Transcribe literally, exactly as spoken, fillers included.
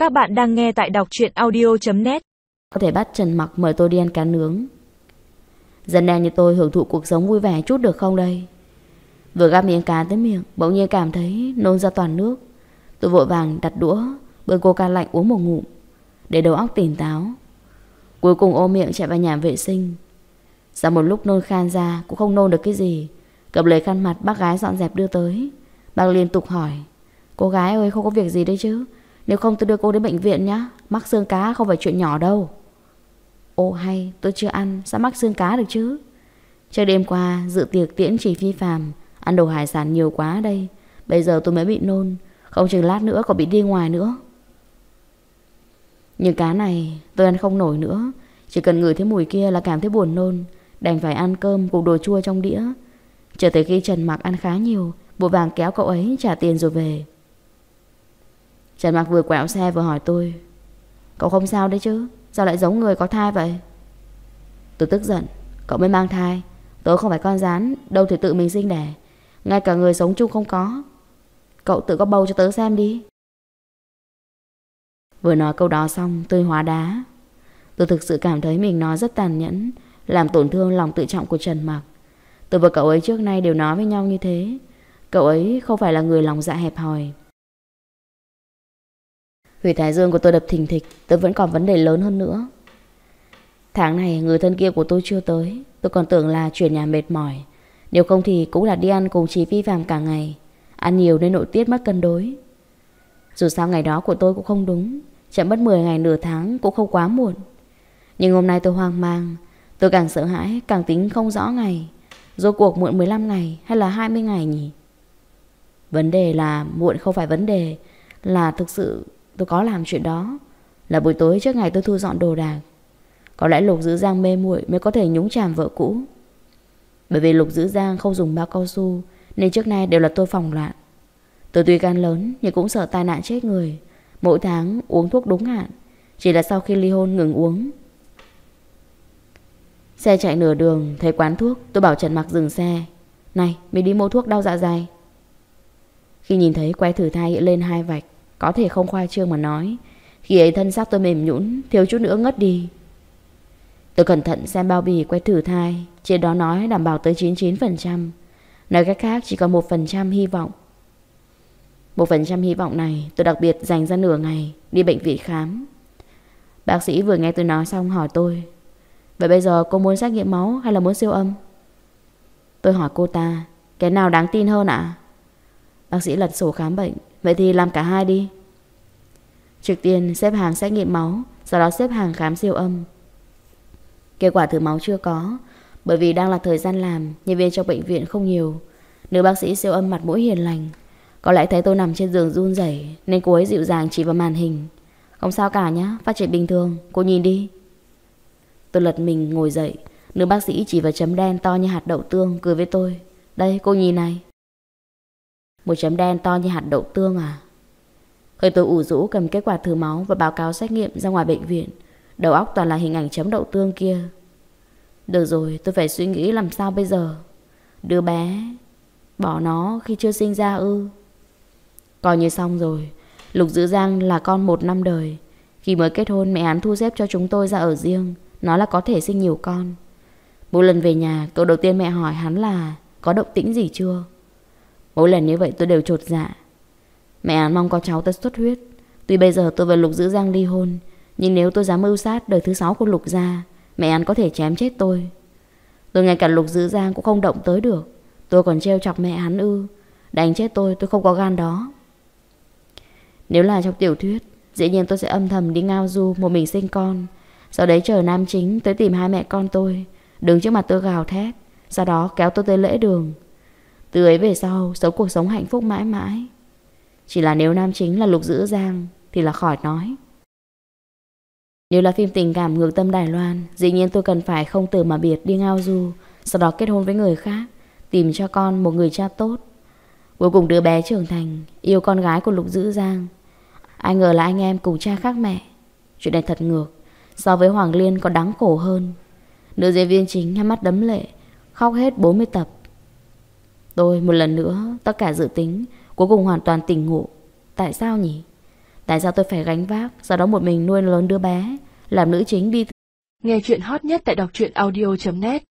Các bạn đang nghe tại đọc truyện audio chấm net. Có thể bắt Trần Mặc mời tôi đi ăn cá nướng. Dân đen như tôi hưởng thụ cuộc sống vui vẻ chút được không đây? Vừa gắp miếng cá tới miệng, bỗng nhiên cảm thấy nôn ra toàn nước. Tôi vội vàng đặt đũa, bưng coca lạnh uống một ngụm để đầu óc tỉnh táo. Cuối cùng ôm miệng chạy vào nhà vệ sinh. Sau một lúc nôn khan ra cũng không nôn được cái gì, cầm lấy khăn mặt bác gái dọn dẹp đưa tới. Bác liên tục hỏi: "Cô gái ơi, không có việc gì đấy chứ? Nếu không tôi đưa cô đến bệnh viện nhá. Mắc xương cá không phải chuyện nhỏ đâu." Ô hay, tôi chưa ăn, sao mắc xương cá được chứ? Trước đêm qua dự tiệc tiễn Trì Phi Phàm, ăn đồ hải sản nhiều quá đây. Bây giờ tôi mới bị nôn, không chừng lát nữa còn bị đi ngoài nữa. Nhưng cá này tôi ăn không nổi nữa. Chỉ cần ngửi thấy mùi kia là cảm thấy buồn nôn, đành phải ăn cơm cùng đồ chua trong đĩa. Chờ tới khi Trần Mặc ăn khá nhiều, vội vàng kéo cậu ấy trả tiền rồi về. Trần Mặc vừa quẹo xe vừa hỏi tôi: "Cậu không sao đấy chứ? Sao lại giống người có thai vậy?" Tôi tức giận: "Cậu mới mang thai, tớ không phải con rán, đâu thể tự mình sinh đẻ. Ngay cả người sống chung không có. Cậu tự có bầu cho tớ xem đi." Vừa nói câu đó xong tôi hóa đá. Tôi thực sự cảm thấy mình nói rất tàn nhẫn, làm tổn thương lòng tự trọng của Trần Mặc. Tôi và cậu ấy trước nay đều nói với nhau như thế. Cậu ấy không phải là người lòng dạ hẹp hòi. Huyệt thái dương của tôi đập thình thịch. Tôi vẫn còn vấn đề lớn hơn nữa. Tháng này người thân kia của tôi chưa tới. Tôi còn tưởng là chuyển nhà mệt mỏi. Nếu không thì cũng là đi ăn cùng Trì Phi Phàm cả ngày. Ăn nhiều nên nội tiết mất cân đối. Dù sao ngày đó của tôi cũng không đúng, chậm mất mười ngày nửa tháng cũng không quá muộn. Nhưng hôm nay tôi hoang mang. Tôi càng sợ hãi, càng tính không rõ ngày. Rốt cuộc muộn mười lăm ngày hay là hai mươi ngày nhỉ? Vấn đề là muộn không phải vấn đề, là thực sự tôi có làm chuyện đó. Là buổi tối trước ngày tôi thu dọn đồ đạc. Có lẽ Lục Dữ Giang mê muội mới có thể nhúng chàm vợ cũ. Bởi vì Lục Dữ Giang không dùng bao cao su nên trước nay đều là tôi phòng loạn. Tôi tuy gan lớn nhưng cũng sợ tai nạn chết người. Mỗi tháng uống thuốc đúng hạn. Chỉ là sau khi ly hôn ngừng uống. Xe chạy nửa đường, thấy quán thuốc, tôi bảo Trần Mặc dừng xe. "Này, mình đi mua thuốc đau dạ dày." Khi nhìn thấy que thử thai hiện lên hai vạch, có thể không khoa trương mà nói, khi ấy thân xác tôi mềm nhũn, thiếu chút nữa ngất đi. Tôi cẩn thận xem bao bì que thử thai, trên đó nói đảm bảo tới chín mươi chín phần trăm. Nói cách khác chỉ còn một phần trăm hy vọng. Một phần trăm hy vọng này tôi đặc biệt dành ra nửa ngày đi bệnh viện khám. Bác sĩ vừa nghe tôi nói xong hỏi tôi: "Vậy bây giờ cô muốn xét nghiệm máu hay là muốn siêu âm?" Tôi hỏi cô ta: "Cái nào đáng tin hơn ạ?" Bác sĩ lật sổ khám bệnh: "Vậy thì làm cả hai đi." Trước tiên xếp hàng xét nghiệm máu, sau đó xếp hàng khám siêu âm. Kết quả thử máu chưa có, bởi vì đang là thời gian làm, nhân viên trong bệnh viện không nhiều. Nữ bác sĩ siêu âm mặt mũi hiền lành, có lẽ thấy tôi nằm trên giường run rẩy nên cô ấy dịu dàng chỉ vào màn hình: "Không sao cả nhá, phát triển bình thường, cô nhìn đi." Tôi lật mình ngồi dậy. Nữ bác sĩ chỉ vào chấm đen to như hạt đậu tương, cười với tôi: "Đây, cô nhìn này." Một chấm đen to như hạt đậu tương à? Hơi tôi ủ rũ cầm kết quả thử máu và báo cáo xét nghiệm ra ngoài bệnh viện. Đầu óc toàn là hình ảnh chấm đậu tương kia. Được rồi, tôi phải suy nghĩ làm sao bây giờ. Đứa bé bỏ nó khi chưa sinh ra ư? Coi như xong rồi. Lục Dữ Giang là con một năm đời. Khi mới kết hôn mẹ hắn thu xếp cho chúng tôi ra ở riêng, nói là có thể sinh nhiều con. Mỗi lần về nhà, câu đầu tiên mẹ hỏi hắn là có động tĩnh gì chưa. Mỗi lần như vậy tôi đều chột dạ. Mẹ hắn mong có cháu tới xuất huyết. Tuy bây giờ tôi và Lục Dữ Giang ly hôn, nhưng nếu tôi dám mưu sát đời thứ sáu của Lục gia, mẹ hắn có thể chém chết tôi. Tôi ngay cả Lục Dữ Giang cũng không động tới được, tôi còn trêu chọc mẹ hắn ư? Đánh chết tôi, tôi không có gan đó. Nếu là trong tiểu thuyết, dĩ nhiên tôi sẽ âm thầm đi ngao du một mình sinh con, sau đấy chờ nam chính tới tìm hai mẹ con tôi, đứng trước mặt tôi gào thét, sau đó kéo tôi tới lễ đường. Từ ấy về sau sống cuộc sống hạnh phúc mãi mãi. Chỉ là nếu nam chính là Lục Dữ Giang thì là khỏi nói. Nếu là phim tình cảm ngược tâm Đài Loan, dĩ nhiên tôi cần phải không từ mà biệt đi ngao du, sau đó kết hôn với người khác, tìm cho con một người cha tốt. Cuối cùng đứa bé trưởng thành, yêu con gái của Lục Dữ Giang. Ai ngờ là anh em cùng cha khác mẹ. Chuyện này thật ngược, so với Hoàng Liên còn đáng khổ hơn. Nữ diễn viên chính hai mắt đẫm lệ, khóc hết bốn mươi tập. Tôi một lần nữa, tất cả dự tính cuối cùng hoàn toàn tỉnh ngộ. Tại sao nhỉ? Tại sao tôi phải gánh vác, sau đó một mình nuôi lớn đứa bé, làm nữ chính bi. Nghe chuyện hot nhất tại đọc truyện audio chấm net.